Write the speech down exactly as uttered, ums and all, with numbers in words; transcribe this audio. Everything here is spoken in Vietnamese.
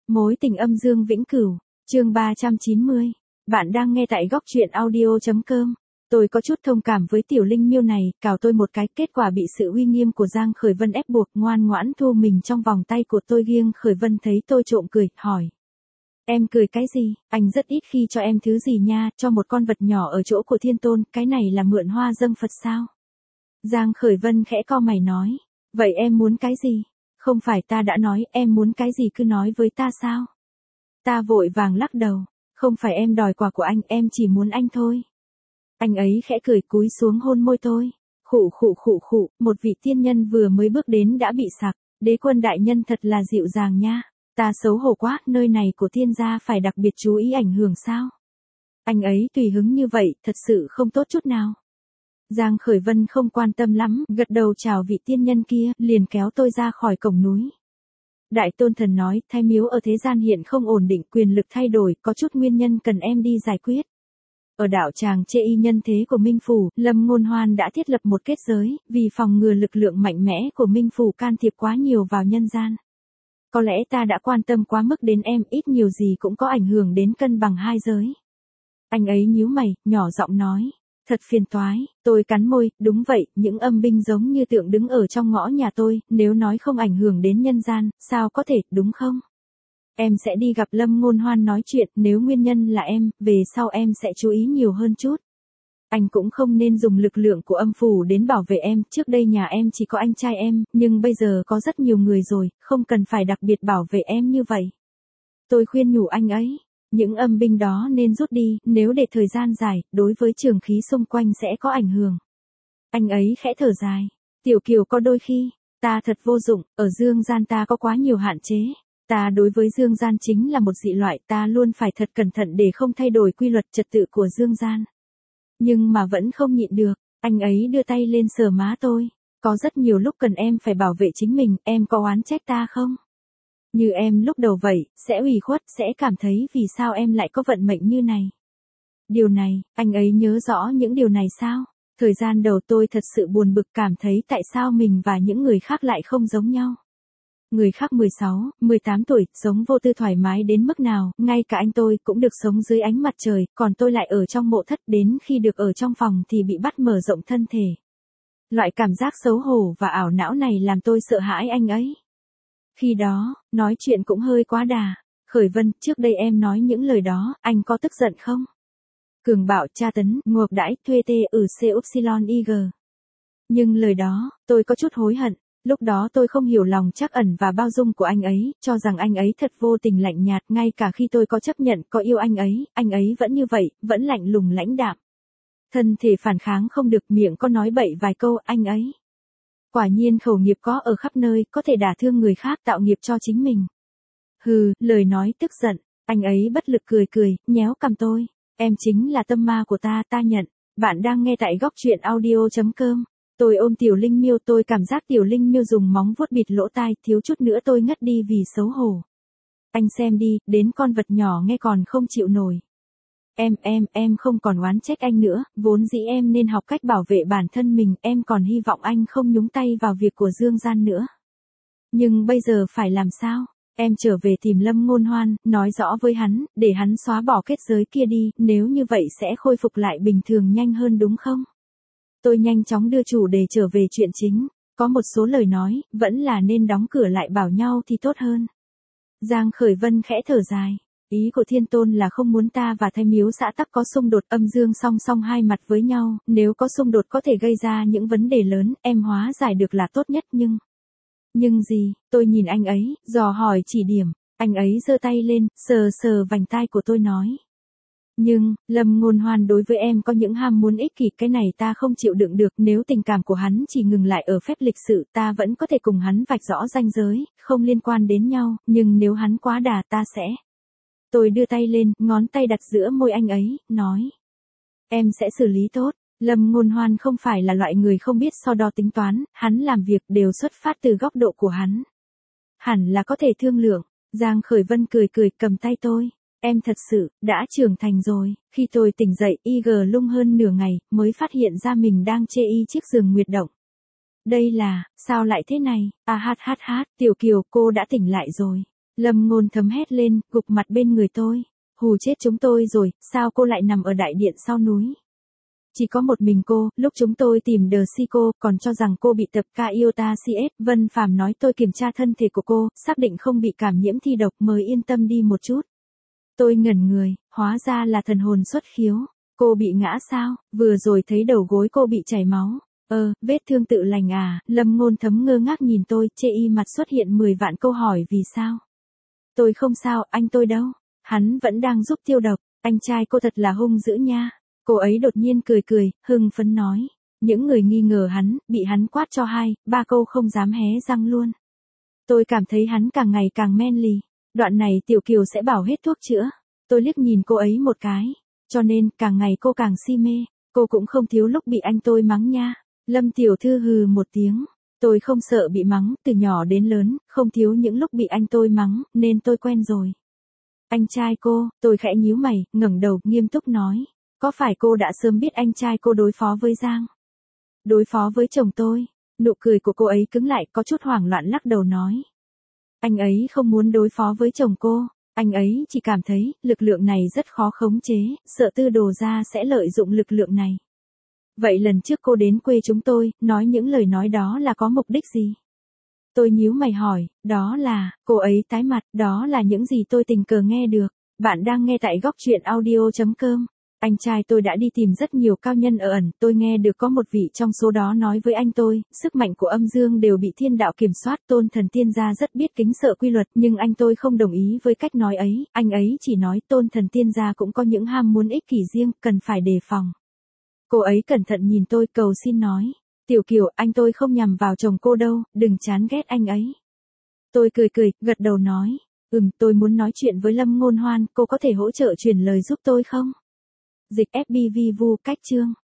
Mối tình âm dương vĩnh cửu, chương ba trăm chín mươi. Bạn đang nghe tại góc truyện audio.com. Tôi có chút thông cảm với tiểu linh miêu này, cào tôi một cái, kết quả bị sự uy nghiêm của Giang Khởi Vân ép buộc, ngoan ngoãn thu mình trong vòng tay của tôi. Giang Khởi Vân thấy tôi trộm cười, hỏi. Em cười cái gì, anh rất ít khi cho em thứ gì nha, cho một con vật nhỏ ở chỗ của Thiên Tôn, cái này là mượn hoa dâng Phật sao? Giang Khởi Vân khẽ cau mày nói. Vậy em muốn cái gì? Không phải ta đã nói em muốn cái gì cứ nói với ta sao? Ta vội vàng lắc đầu. Không phải em đòi quà của anh, em chỉ muốn anh thôi. Anh ấy khẽ cười cúi xuống hôn môi tôi. Khụ khụ khụ khụ, một vị tiên nhân vừa mới bước đến đã bị sặc. Đế quân đại nhân thật là dịu dàng nha. Ta xấu hổ quá, nơi này của tiên gia phải đặc biệt chú ý ảnh hưởng sao? Anh ấy tùy hứng như vậy, thật sự không tốt chút nào. Giang Khởi Vân không quan tâm lắm, gật đầu chào vị tiên nhân kia, liền kéo tôi ra khỏi cổng núi. Đại Tôn Thần nói, Thái Miếu ở thế gian hiện không ổn định, quyền lực thay đổi, có chút nguyên nhân cần em đi giải quyết. Ở đạo tràng Chê Y nhân thế của Minh Phủ, Lâm Ngôn Hoan đã thiết lập một kết giới, vì phòng ngừa lực lượng mạnh mẽ của Minh Phủ can thiệp quá nhiều vào nhân gian. Có lẽ ta đã quan tâm quá mức đến em, ít nhiều gì cũng có ảnh hưởng đến cân bằng hai giới. Anh ấy nhíu mày, nhỏ giọng nói. Thật phiền toái, tôi cắn môi, đúng vậy, những âm binh giống như tượng đứng ở trong ngõ nhà tôi, nếu nói không ảnh hưởng đến nhân gian, sao có thể, đúng không? Em sẽ đi gặp Lâm Ngôn Hoan nói chuyện, nếu nguyên nhân là em, về sau em sẽ chú ý nhiều hơn chút. Anh cũng không nên dùng lực lượng của âm phủ đến bảo vệ em, trước đây nhà em chỉ có anh trai em, nhưng bây giờ có rất nhiều người rồi, không cần phải đặc biệt bảo vệ em như vậy. Tôi khuyên nhủ anh ấy. Những âm binh đó nên rút đi, nếu để thời gian dài, đối với trường khí xung quanh sẽ có ảnh hưởng. Anh ấy khẽ thở dài. Tiểu Kiều có đôi khi, ta thật vô dụng, ở dương gian ta có quá nhiều hạn chế. Ta đối với dương gian chính là một dị loại, ta luôn phải thật cẩn thận để không thay đổi quy luật trật tự của dương gian. Nhưng mà vẫn không nhịn được, anh ấy đưa tay lên sờ má tôi. Có rất nhiều lúc cần em phải bảo vệ chính mình, em có oán trách ta không? Như em lúc đầu vậy, sẽ ủy khuất, sẽ cảm thấy vì sao em lại có vận mệnh như này. Điều này, anh ấy nhớ rõ những điều này sao? Thời gian đầu tôi thật sự buồn bực, cảm thấy tại sao mình và những người khác lại không giống nhau. Người khác mười sáu, mười tám tuổi, sống vô tư thoải mái đến mức nào, ngay cả anh tôi cũng được sống dưới ánh mặt trời, còn tôi lại ở trong mộ thất, đến khi được ở trong phòng thì bị bắt mở rộng thân thể. Loại cảm giác xấu hổ và ảo não này làm tôi sợ hãi anh ấy. Khi đó, nói chuyện cũng hơi quá đà. Khởi Vân, trước đây em nói những lời đó, anh có tức giận không? Cường bạo, tra tấn, ngược đãi, thuê tê ở C Upsilon I G. Nhưng lời đó, tôi có chút hối hận. Lúc đó tôi không hiểu lòng trắc ẩn và bao dung của anh ấy, cho rằng anh ấy thật vô tình lạnh nhạt, ngay cả khi tôi có chấp nhận, có yêu anh ấy, anh ấy vẫn như vậy, vẫn lạnh lùng lãnh đạm. Thân thể phản kháng không được, miệng có nói bậy vài câu, anh ấy. Quả nhiên khẩu nghiệp có ở khắp nơi, có thể đả thương người khác, tạo nghiệp cho chính mình. Hừ, lời nói tức giận, anh ấy bất lực cười cười, nhéo cằm tôi. Em chính là tâm ma của ta, ta nhận. Bạn đang nghe tại góc truyện audio.com. Tôi ôm tiểu linh miêu, tôi cảm giác tiểu linh miêu dùng móng vuốt bịt lỗ tai, thiếu chút nữa tôi ngất đi vì xấu hổ. Anh xem đi, đến con vật nhỏ nghe còn không chịu nổi. Em, em, em không còn oán trách anh nữa, vốn dĩ em nên học cách bảo vệ bản thân mình, em còn hy vọng anh không nhúng tay vào việc của dương gian nữa. Nhưng bây giờ phải làm sao? Em trở về tìm Lâm Ngôn Hoan, nói rõ với hắn, để hắn xóa bỏ kết giới kia đi, nếu như vậy sẽ khôi phục lại bình thường nhanh hơn đúng không? Tôi nhanh chóng đưa chủ đề trở về chuyện chính, có một số lời nói, vẫn là nên đóng cửa lại bảo nhau thì tốt hơn. Giang Khởi Vân khẽ thở dài. Ý của Thiên Tôn là không muốn ta và Thái Miếu xã tắc có xung đột, âm dương song song hai mặt với nhau, nếu có xung đột có thể gây ra những vấn đề lớn, em hóa giải được là tốt nhất nhưng... Nhưng gì, tôi nhìn anh ấy, dò hỏi chỉ điểm, anh ấy giơ tay lên, sờ sờ vành tai của tôi nói. Nhưng, Lâm Ngôn Hoan đối với em có những ham muốn ích kỷ, cái này ta không chịu đựng được, nếu tình cảm của hắn chỉ ngừng lại ở phép lịch sự, ta vẫn có thể cùng hắn vạch rõ ranh giới, không liên quan đến nhau, nhưng nếu hắn quá đà ta sẽ... Tôi đưa tay lên, ngón tay đặt giữa môi anh ấy, nói. Em sẽ xử lý tốt. Lâm Ngôn Hoan không phải là loại người không biết so đo tính toán, hắn làm việc đều xuất phát từ góc độ của hắn. Hẳn là có thể thương lượng. Giang Khởi Vân cười cười cầm tay tôi. Em thật sự, đã trưởng thành rồi. Khi tôi tỉnh dậy, I G lung hơn nửa ngày, mới phát hiện ra mình đang chê y chiếc giường nguyệt động. Đây là, sao lại thế này? À hát hát hát, Tiểu Kiều, cô đã tỉnh lại rồi. Lâm Ngôn Thấm hét lên, gục mặt bên người tôi. Hù chết chúng tôi rồi, sao cô lại nằm ở đại điện sau núi? Chỉ có một mình cô, lúc chúng tôi tìm đờ si cô, còn cho rằng cô bị tập ca iota xê ét, Vân Phàm nói tôi kiểm tra thân thể của cô, xác định không bị cảm nhiễm thi độc mới yên tâm đi một chút. Tôi ngẩn người, hóa ra là thần hồn xuất khiếu. Cô bị ngã sao? Vừa rồi thấy đầu gối cô bị chảy máu. Ờ, vết thương tự lành à? Lâm Ngôn Thấm ngơ ngác nhìn tôi, chê y mặt xuất hiện mười vạn câu hỏi vì sao. Tôi không sao, anh tôi đâu? Hắn vẫn đang giúp tiêu độc, anh trai cô thật là hung dữ nha. Cô ấy đột nhiên cười cười, hưng phấn nói. Những người nghi ngờ hắn, bị hắn quát cho hai, ba câu không dám hé răng luôn. Tôi cảm thấy hắn càng ngày càng men lì. Đoạn này Tiểu Kiều sẽ bảo hết thuốc chữa. Tôi liếc nhìn cô ấy một cái. Cho nên, càng ngày cô càng si mê. Cô cũng không thiếu lúc bị anh tôi mắng nha. Lâm tiểu thư hừ một tiếng. Tôi không sợ bị mắng, từ nhỏ đến lớn, không thiếu những lúc bị anh tôi mắng, nên tôi quen rồi. Anh trai cô, tôi khẽ nhíu mày, ngẩng đầu, nghiêm túc nói. Có phải cô đã sớm biết anh trai cô đối phó với Giang? Đối phó với chồng tôi? Nụ cười của cô ấy cứng lại, có chút hoảng loạn lắc đầu nói. Anh ấy không muốn đối phó với chồng cô. Anh ấy chỉ cảm thấy, lực lượng này rất khó khống chế, sợ Tư Đồ gia sẽ lợi dụng lực lượng này. Vậy lần trước cô đến quê chúng tôi, nói những lời nói đó là có mục đích gì? Tôi nhíu mày hỏi, đó là, cô ấy tái mặt, đó là những gì tôi tình cờ nghe được. Bạn đang nghe tại góc truyện audio chấm com. Anh trai tôi đã đi tìm rất nhiều cao nhân ở ẩn, tôi nghe được có một vị trong số đó nói với anh tôi, sức mạnh của âm dương đều bị thiên đạo kiểm soát, Tôn Thần Tiên gia rất biết kính sợ quy luật, nhưng anh tôi không đồng ý với cách nói ấy, anh ấy chỉ nói Tôn Thần Tiên gia cũng có những ham muốn ích kỷ riêng, cần phải đề phòng. Cô ấy cẩn thận nhìn tôi, cầu xin nói, Tiểu Kiều, anh tôi không nhằm vào chồng cô đâu, đừng chán ghét anh ấy. Tôi cười cười, gật đầu nói, ừm, tôi muốn nói chuyện với Lâm Ngôn Hoan, cô có thể hỗ trợ truyền lời giúp tôi không? Dịch ép pê vê vu cách chương.